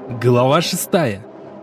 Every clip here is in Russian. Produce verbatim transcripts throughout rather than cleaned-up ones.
Глава шестая.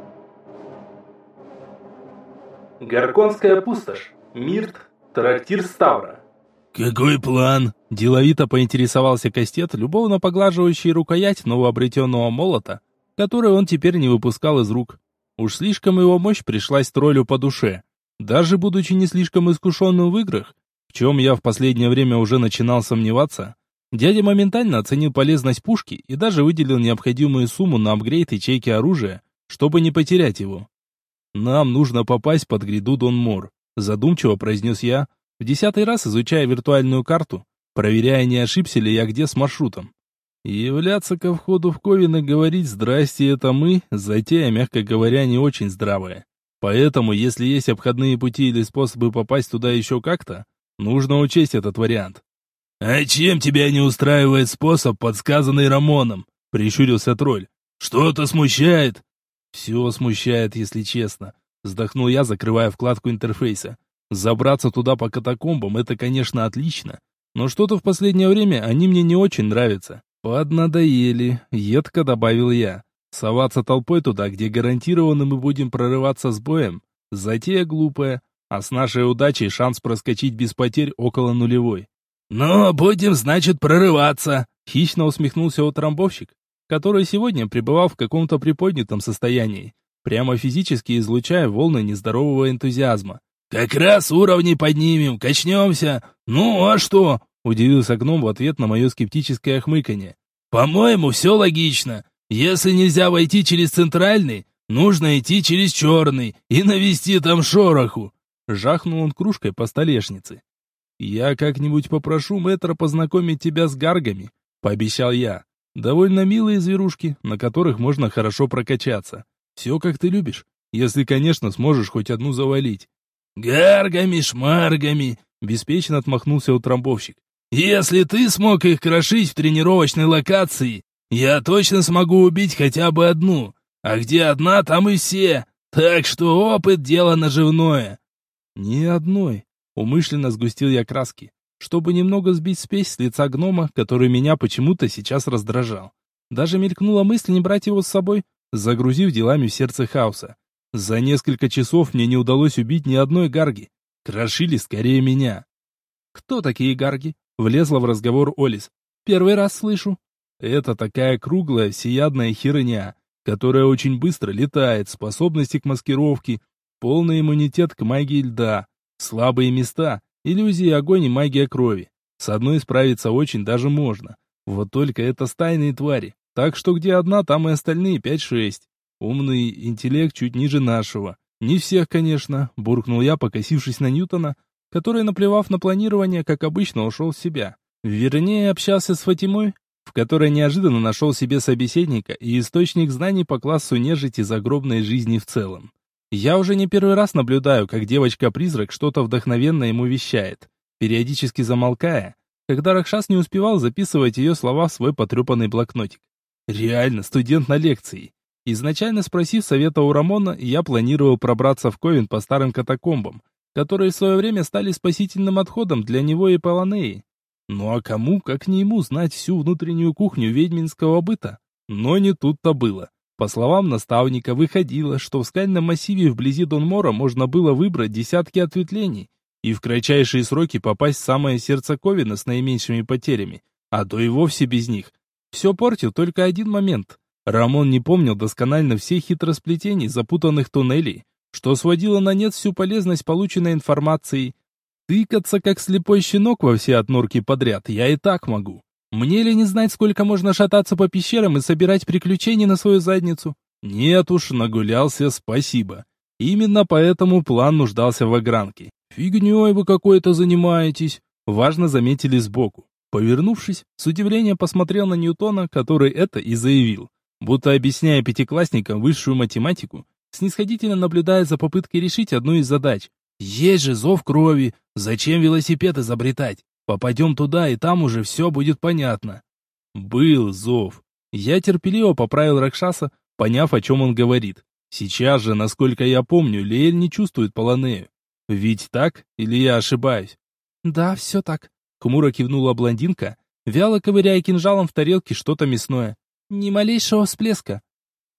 Горконская пустошь. Мирт. Трактир Ставра. «Какой план?» – деловито поинтересовался Кастет, любовно поглаживающий рукоять новообретенного молота, который он теперь не выпускал из рук. Уж слишком его мощь пришлась троллю по душе. Даже будучи не слишком искушенным в играх, в чем я в последнее время уже начинал сомневаться, дядя моментально оценил полезность пушки и даже выделил необходимую сумму на апгрейд ячейки оружия, чтобы не потерять его. «Нам нужно попасть под гряду Дон-Мор», – задумчиво произнес я, в десятый раз изучая виртуальную карту, проверяя, не ошибся ли я где с маршрутом. Являться ко входу в Ковен и говорить «здрасте, это мы» – затея, мягко говоря, не очень здравая. Поэтому, если есть обходные пути или способы попасть туда еще как-то, нужно учесть этот вариант. «А чем тебя не устраивает способ, подсказанный Рамоном?» – прищурился тролль. «Что-то смущает?» «Все смущает, если честно», – вздохнул я, закрывая вкладку интерфейса. «Забраться туда по катакомбам – это, конечно, отлично, но что-то в последнее время они мне не очень нравятся. Поднадоели», – едко добавил я. «Соваться толпой туда, где гарантированно мы будем прорываться с боем – затея глупая, а с нашей удачей шанс проскочить без потерь около нулевой». «Ну, будем, значит, прорываться», — хищно усмехнулся утрамбовщик, который сегодня пребывал в каком-то приподнятом состоянии, прямо физически излучая волны нездорового энтузиазма. «Как раз уровни поднимем, качнемся. Ну, а что?» — удивился гном в ответ на мое скептическое хмыканье. «По-моему, все логично. Если нельзя войти через центральный, нужно идти через черный и навести там шороху». Жахнул он кружкой по столешнице. «Я как-нибудь попрошу мэтра познакомить тебя с гаргами», — пообещал я. «Довольно милые зверушки, на которых можно хорошо прокачаться. Все как ты любишь, если, конечно, сможешь хоть одну завалить». «Гаргами-шмаргами», — беспечно отмахнулся утрамбовщик. «Если ты смог их крошить в тренировочной локации, я точно смогу убить хотя бы одну. А где одна, там и все. Так что опыт — дело наживное». «Ни одной». Умышленно сгустил я краски, чтобы немного сбить спесь с лица гнома, который меня почему-то сейчас раздражал. Даже мелькнула мысль не брать его с собой, загрузив делами в сердце хаоса. За несколько часов мне не удалось убить ни одной гарги. Крошили скорее меня. «Кто такие гарги?» — влезла в разговор Олис. «Первый раз слышу». «Это такая круглая, всеядная херня, которая очень быстро летает, способности к маскировке, полный иммунитет к магии льда. Слабые места, иллюзии огонь и магия крови. С одной справиться очень даже можно. Вот только это стайные твари. Так что где одна, там и остальные пять-шесть. Умный интеллект чуть ниже нашего. Не всех, конечно, буркнул я, покосившись на Ньютона, который, наплевав на планирование, как обычно, ушел в себя. Вернее, общался с Фатимой, в которой неожиданно нашел себе собеседника и источник знаний по классу нежити загробной жизни в целом. Я уже не первый раз наблюдаю, как девочка-призрак что-то вдохновенно ему вещает, периодически замолкая, когда Ракшас не успевал записывать ее слова в свой потрепанный блокнотик. Реально, студент на лекции. Изначально спросив совета у Рамона, я планировал пробраться в Ковен по старым катакомбам, которые в свое время стали спасительным отходом для него и Полонеи. Ну а кому, как не ему, знать всю внутреннюю кухню ведьминского быта? Но не тут-то было. По словам наставника, выходило, что в скальном массиве вблизи Дон-Мора можно было выбрать десятки ответвлений и в кратчайшие сроки попасть в самое сердце Ковена с наименьшими потерями, а то и вовсе без них. Все портил только один момент. Рамон не помнил досконально всех хитросплетений запутанных туннелей, что сводило на нет всю полезность полученной информации. Тыкаться, как слепой щенок, во все отнорки подряд я и так могу. Мне ли не знать, сколько можно шататься по пещерам и собирать приключения на свою задницу? Нет уж, нагулялся, спасибо. Именно поэтому план нуждался в огранке. «Фигней вы какой-то занимаетесь», — важно заметили сбоку. Повернувшись, с удивлением посмотрел на Ньютона, который это и заявил, будто объясняя пятиклассникам высшую математику, снисходительно наблюдая за попыткой решить одну из задач. «Есть же зов крови, зачем велосипед изобретать? Попадем туда, и там уже все будет понятно». Был зов. Я терпеливо поправил Ракшаса, поняв, о чем он говорит. Сейчас же, насколько я помню, Лиэль не чувствует Полонею. Ведь так? Или я ошибаюсь? «Да, все так», — хмуро кивнула блондинка, вяло ковыряя кинжалом в тарелке что-то мясное. «Ни малейшего всплеска».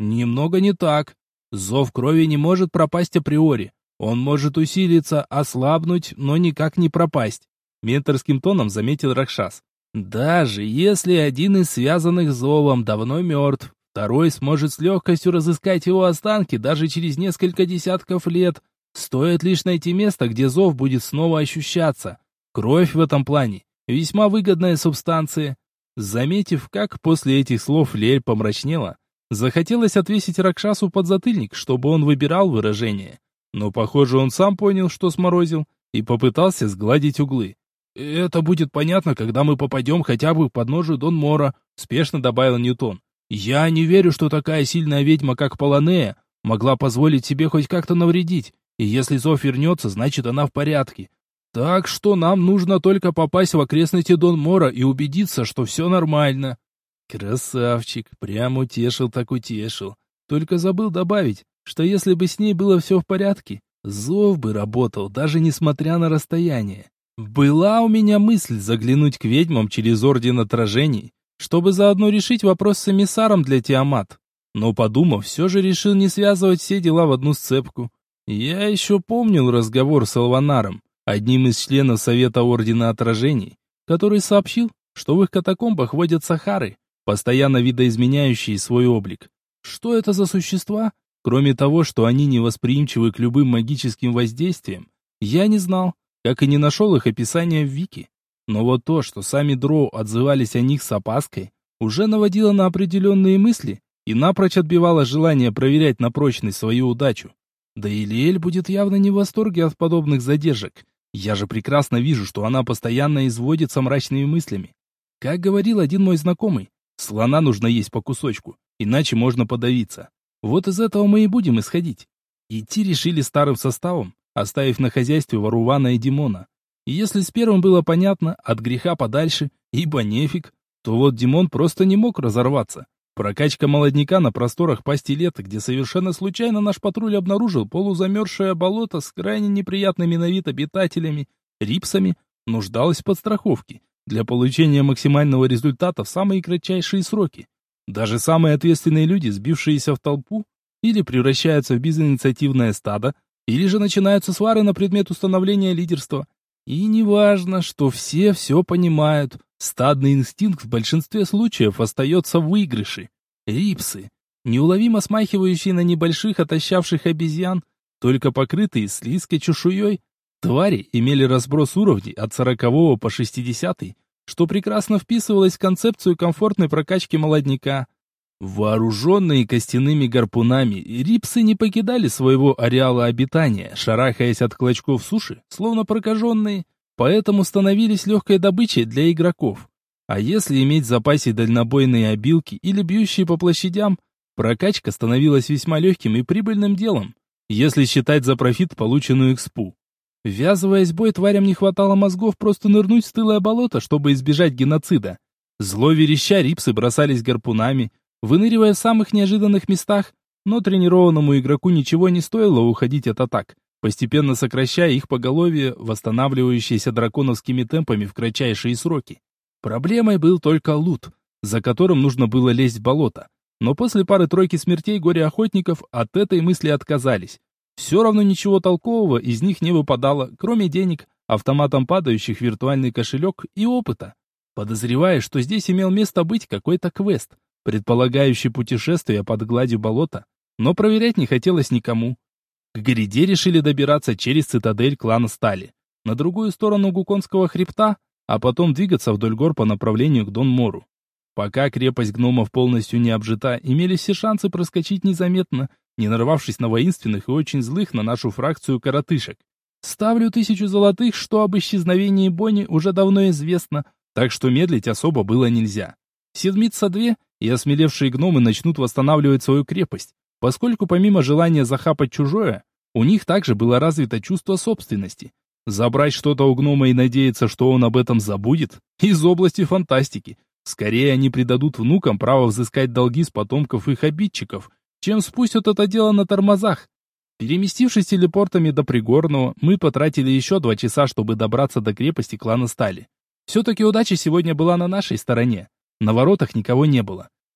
Немного не так. Зов крови не может пропасть априори. Он может усилиться, ослабнуть, но никак не пропасть. Менторским тоном заметил Ракшас. Даже если один из связанных зовом давно мертв, второй сможет с легкостью разыскать его останки даже через несколько десятков лет. Стоит лишь найти место, где зов будет снова ощущаться. Кровь в этом плане весьма выгодная субстанция. Заметив, как после этих слов Лель помрачнела, захотелось отвесить Ракшасу подзатыльник, чтобы он выбирал выражение. Но, похоже, он сам понял, что сморозил, и попытался сгладить углы. «Это будет понятно, когда мы попадем хотя бы к подножию Дон Мора», — спешно добавил Ньютон. «Я не верю, что такая сильная ведьма, как Полонея, могла позволить себе хоть как-то навредить, и если зов вернется, значит, она в порядке. Так что нам нужно только попасть в окрестности Дон Мора и убедиться, что все нормально». Красавчик, прям утешил так утешил. Только забыл добавить, что если бы с ней было все в порядке, зов бы работал, даже несмотря на расстояние. Была у меня мысль заглянуть к ведьмам через Орден Отражений, чтобы заодно решить вопрос с эмиссаром для Тиамат. Но, подумав, все же решил не связывать все дела в одну сцепку. Я еще помнил разговор с Алванаром, одним из членов Совета Ордена Отражений, который сообщил, что в их катакомбах водят сахары, постоянно видоизменяющие свой облик. Что это за существа? Кроме того, что они невосприимчивы к любым магическим воздействиям, я не знал, как и не нашел их описания в Вики. Но вот то, что сами дроу отзывались о них с опаской, уже наводило на определенные мысли и напрочь отбивало желание проверять на прочность свою удачу. Да и Лиэль будет явно не в восторге от подобных задержек. Я же прекрасно вижу, что она постоянно изводится мрачными мыслями. Как говорил один мой знакомый, слона нужно есть по кусочку, иначе можно подавиться. Вот из этого мы и будем исходить. Идти решили старым составом, оставив на хозяйстве Варувана и Димона. И если с первым было понятно, от греха подальше, ибо нефиг, то вот Димон просто не мог разорваться. Прокачка молодняка на просторах пасти лета, где совершенно случайно наш патруль обнаружил полузамерзшее болото с крайне неприятными на вид обитателями, рипсами, нуждалась в подстраховке для получения максимального результата в самые кратчайшие сроки. Даже самые ответственные люди, сбившиеся в толпу, или превращаются в безинициативное стадо, или же начинаются свары на предмет установления лидерства. И неважно, что все все понимают, стадный инстинкт в большинстве случаев остается в выигрыше. Рипсы, неуловимо смахивающие на небольших отощавших обезьян, только покрытые слизкой чешуей, твари имели разброс уровней от сорокового по шестидесятый, что прекрасно вписывалось в концепцию комфортной прокачки молодняка. Вооруженные костяными гарпунами, рипсы не покидали своего ареала обитания, шарахаясь от клочков суши, словно прокаженные, поэтому становились легкой добычей для игроков. А если иметь в запасе дальнобойные обилки или бьющие по площадям, прокачка становилась весьма легким и прибыльным делом, если считать за профит полученную экспу. Ввязываясь в бой, тварям не хватало мозгов просто нырнуть в стылое болото, чтобы избежать геноцида. Зло вереща рипсы бросались гарпунами, выныривая в самых неожиданных местах, но тренированному игроку ничего не стоило уходить от атак, постепенно сокращая их поголовье, восстанавливающееся драконовскими темпами в кратчайшие сроки. Проблемой был только лут, за которым нужно было лезть в болото. Но после пары-тройки смертей горе-охотников от этой мысли отказались. Все равно ничего толкового из них не выпадало, кроме денег, автоматом падающих в виртуальный кошелек и опыта. Подозревая, что здесь имел место быть какой-то квест, предполагающий путешествие под гладью болота, но проверять не хотелось никому. К гряде решили добираться через цитадель клана Стали, на другую сторону Гуконского хребта, а потом двигаться вдоль гор по направлению к Дон-Мору. Пока крепость гномов полностью не обжита, имелись все шансы проскочить незаметно, не нарвавшись на воинственных и очень злых на нашу фракцию коротышек. Ставлю тысячу золотых, что об исчезновении Бонни уже давно известно, так что медлить особо было нельзя. Седмица две, и осмелевшие гномы начнут восстанавливать свою крепость, поскольку помимо желания захапать чужое, у них также было развито чувство собственности. Забрать что-то у гнома и надеяться, что он об этом забудет, из области фантастики. Скорее они придадут внукам право взыскать долги с потомков их обидчиков, чем спустят это дело на тормозах. Переместившись телепортами до Пригорного, мы потратили еще два часа, чтобы добраться до крепости клана Стали. Все-таки удача сегодня была на нашей стороне. На воротах никого не было.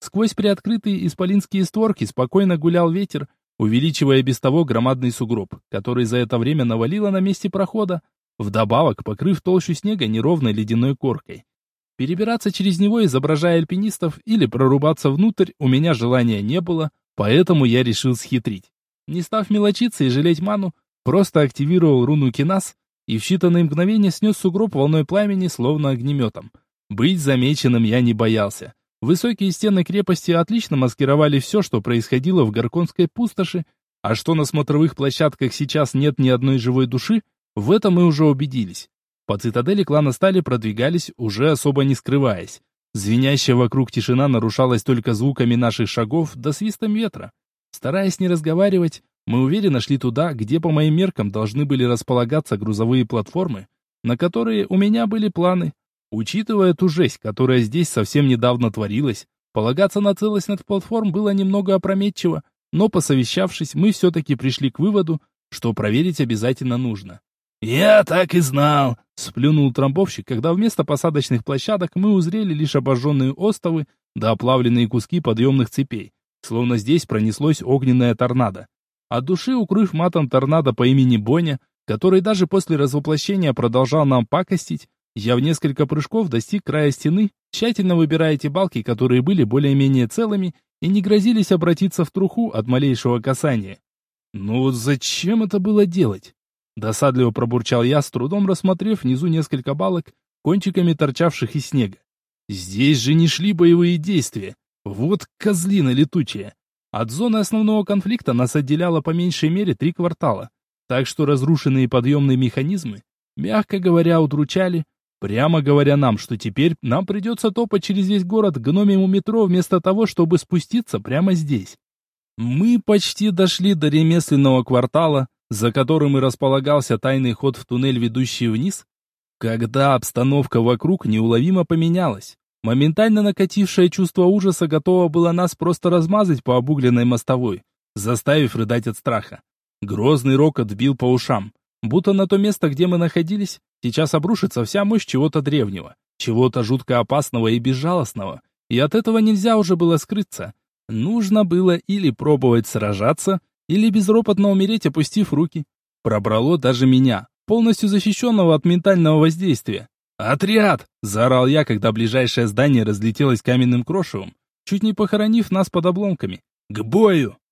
Сквозь приоткрытые исполинские створки спокойно гулял ветер, увеличивая без того громадный сугроб, который за это время навалило на месте прохода, вдобавок покрыв толщу снега неровной ледяной коркой. Перебираться через него, изображая альпинистов, или прорубаться внутрь, у меня желания не было, поэтому я решил схитрить. Не став мелочиться и жалеть ману, просто активировал руну Кинас и в считанные мгновения снес сугроб волной пламени, словно огнеметом. Быть замеченным я не боялся. Высокие стены крепости отлично маскировали все, что происходило в Горконской пустоши, а что на смотровых площадках сейчас нет ни одной живой души, в этом мы уже убедились. По цитадели клана Стали продвигались, уже особо не скрываясь. Звенящая вокруг тишина нарушалась только звуками наших шагов да свистом ветра. Стараясь не разговаривать, мы уверенно шли туда, где по моим меркам должны были располагаться грузовые платформы, на которые у меня были планы. Учитывая ту жесть, которая здесь совсем недавно творилась, полагаться на целостность платформ было немного опрометчиво, но посовещавшись, мы все-таки пришли к выводу, что проверить обязательно нужно. «Я так и знал!» — сплюнул трамбовщик, когда вместо посадочных площадок мы узрели лишь обожженные остовы да оплавленные куски подъемных цепей, словно здесь пронеслось огненное торнадо. От души укрыв матом торнадо по имени Боня, который даже после развоплощения продолжал нам пакостить, я в несколько прыжков достиг края стены, тщательно выбирая те балки, которые были более-менее целыми и не грозились обратиться в труху от малейшего касания. Ну вот зачем это было делать? Досадливо пробурчал я, с трудом рассмотрев внизу несколько балок, кончиками торчавших из снега. Здесь же не шли боевые действия. Вот козлина летучая. От зоны основного конфликта нас отделяло по меньшей мере три квартала. Так что разрушенные подъемные механизмы, мягко говоря, удручали, прямо говоря нам, что теперь нам придется топать через весь город к гномьему метро вместо того, чтобы спуститься прямо здесь. Мы почти дошли до ремесленного квартала, за которым и располагался тайный ход в туннель, ведущий вниз, когда обстановка вокруг неуловимо поменялась. Моментально накатившее чувство ужаса готово было нас просто размазать по обугленной мостовой, заставив рыдать от страха. Грозный рокот бил по ушам, будто на то место, где мы находились, сейчас обрушится вся мощь чего-то древнего, чего-то жутко опасного и безжалостного, и от этого нельзя уже было скрыться. Нужно было или пробовать сражаться, или безропотно умереть, опустив руки. Пробрало даже меня, полностью защищенного от ментального воздействия. «Отряд!» — заорал я, когда ближайшее здание разлетелось каменным крошевом, чуть не похоронив нас под обломками. «К бою!»